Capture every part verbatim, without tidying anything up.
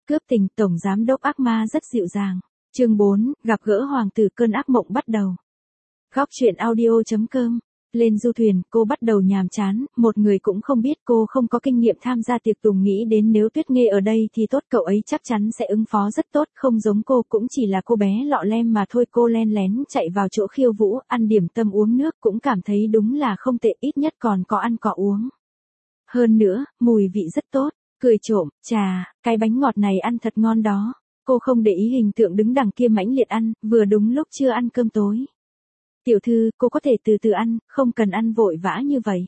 cướp tình, tổng giám đốc ác ma rất dịu dàng. Chương bốn, gặp gỡ hoàng tử cơn ác mộng bắt đầu. Góc truyện audio chấm com. Lên du thuyền, cô bắt đầu nhàm chán, một người cũng không biết, cô không có kinh nghiệm tham gia tiệc tùng, nghĩ đến nếu Tuyết Nghê ở đây thì tốt, cậu ấy chắc chắn sẽ ứng phó rất tốt, không giống cô, cũng chỉ là cô bé lọ lem mà thôi. Cô len lén chạy vào chỗ khiêu vũ, ăn điểm tâm uống nước, cũng cảm thấy đúng là không tệ, ít nhất còn có ăn có uống. Hơn nữa, mùi vị rất tốt, cười trộm, chà, cái bánh ngọt này ăn thật ngon đó. Cô không để ý hình tượng đứng đằng kia mãnh liệt ăn, vừa đúng lúc chưa ăn cơm tối. Tiểu thư, cô có thể từ từ ăn, không cần ăn vội vã như vậy.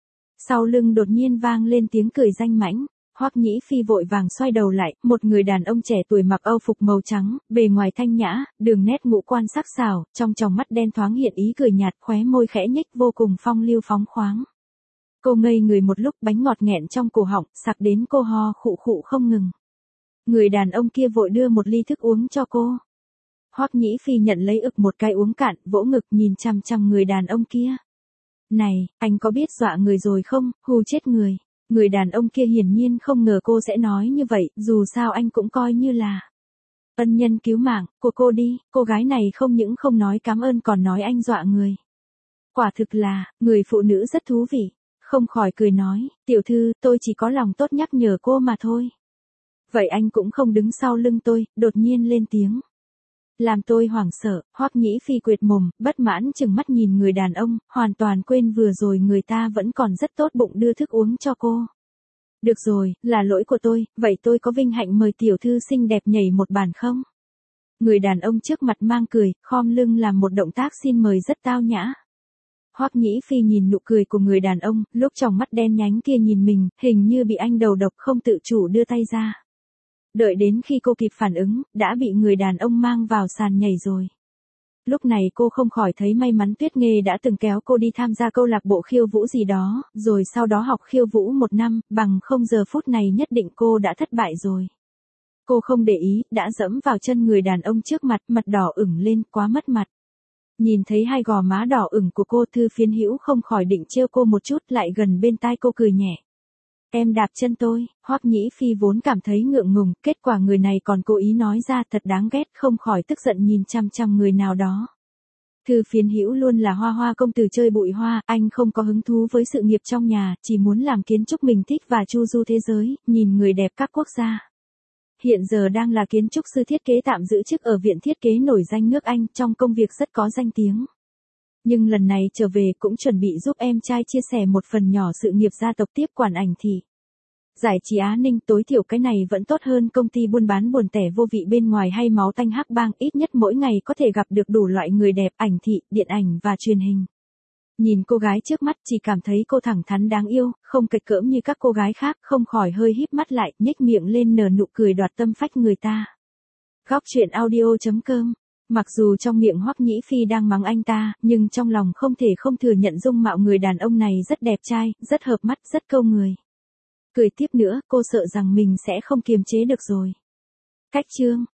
Sau lưng đột nhiên vang lên tiếng cười danh mãnh. Hoắc Nhĩ Phi vội vàng xoay đầu lại, một người đàn ông trẻ tuổi mặc âu phục màu trắng, bề ngoài thanh nhã, đường nét ngũ quan sắc sảo, trong tròng mắt đen thoáng hiện ý cười nhạt, khóe môi khẽ nhếch, vô cùng phong lưu phóng khoáng. Cô ngây người một lúc, bánh ngọt nghẹn trong cổ họng, sặc đến cô ho khụ khụ không ngừng. Người đàn ông kia vội đưa một ly thức uống cho cô. Hoắc Nhĩ Phi nhận lấy ực một cái uống cạn, vỗ ngực nhìn chằm chằm người đàn ông kia. Này, anh có biết dọa người rồi không, hù chết người. Người đàn ông kia hiển nhiên không ngờ cô sẽ nói như vậy, dù sao anh cũng coi như là ân nhân cứu mạng của cô đi. Cô gái này không những không nói cảm ơn còn nói anh dọa người. Quả thực là, người phụ nữ rất thú vị. Không khỏi cười nói, tiểu thư, tôi chỉ có lòng tốt nhắc nhở cô mà thôi. Vậy anh cũng không đứng sau lưng tôi, đột nhiên lên tiếng. Làm tôi hoảng sợ. Hoắc Nhĩ Phi quệt mồm, bất mãn chừng mắt nhìn người đàn ông, hoàn toàn quên vừa rồi người ta vẫn còn rất tốt bụng đưa thức uống cho cô. Được rồi, là lỗi của tôi, vậy tôi có vinh hạnh mời tiểu thư xinh đẹp nhảy một bàn không? Người đàn ông trước mặt mang cười, khom lưng làm một động tác xin mời rất tao nhã. Hoắc Nhĩ Phi nhìn nụ cười của người đàn ông, lúc trong mắt đen nhánh kia nhìn mình, hình như bị anh đầu độc, không tự chủ đưa tay ra. Đợi đến khi cô kịp phản ứng, đã bị người đàn ông mang vào sàn nhảy rồi. Lúc này cô không khỏi thấy may mắn Tuyết Nghê đã từng kéo cô đi tham gia câu lạc bộ khiêu vũ gì đó, rồi sau đó học khiêu vũ một năm, bằng không giờ phút này nhất định cô đã thất bại rồi. Cô không để ý, đã dẫm vào chân người đàn ông trước mặt, mặt đỏ ửng lên, quá mất mặt. Nhìn thấy hai gò má đỏ ửng của cô, Thư Phiến Hữu không khỏi định trêu cô một chút, lại gần bên tai cô cười nhẹ. Em đạp chân tôi. Hoắc Nhĩ Phi vốn cảm thấy ngượng ngùng, kết quả người này còn cố ý nói ra, thật đáng ghét, không khỏi tức giận nhìn chăm chăm người nào đó. Thư Phiến Hữu luôn là hoa hoa công tử chơi bụi hoa, anh không có hứng thú với sự nghiệp trong nhà, chỉ muốn làm kiến trúc mình thích và chu du thế giới, nhìn người đẹp các quốc gia. Hiện giờ đang là kiến trúc sư thiết kế tạm giữ chức ở viện thiết kế nổi danh nước Anh, trong công việc rất có danh tiếng. Nhưng lần này trở về cũng chuẩn bị giúp em trai chia sẻ một phần nhỏ sự nghiệp gia tộc tiếp quản ảnh thị. Giải trí Á Ninh, tối thiểu cái này vẫn tốt hơn công ty buôn bán buồn tẻ vô vị bên ngoài hay máu tanh hắc bang, ít nhất mỗi ngày có thể gặp được đủ loại người đẹp, ảnh thị, điện ảnh và truyền hình. Nhìn cô gái trước mắt chỉ cảm thấy cô thẳng thắn đáng yêu, không kịch cỡm như các cô gái khác, không khỏi hơi híp mắt lại, nhếch miệng lên nở nụ cười đoạt tâm phách người ta. Góc truyện audio chấm com. Mặc dù trong miệng Hoắc Nhĩ Phi đang mắng anh ta, nhưng trong lòng không thể không thừa nhận dung mạo người đàn ông này rất đẹp trai, rất hợp mắt, rất câu người. Cười tiếp nữa, cô sợ rằng mình sẽ không kiềm chế được rồi. Cách chương.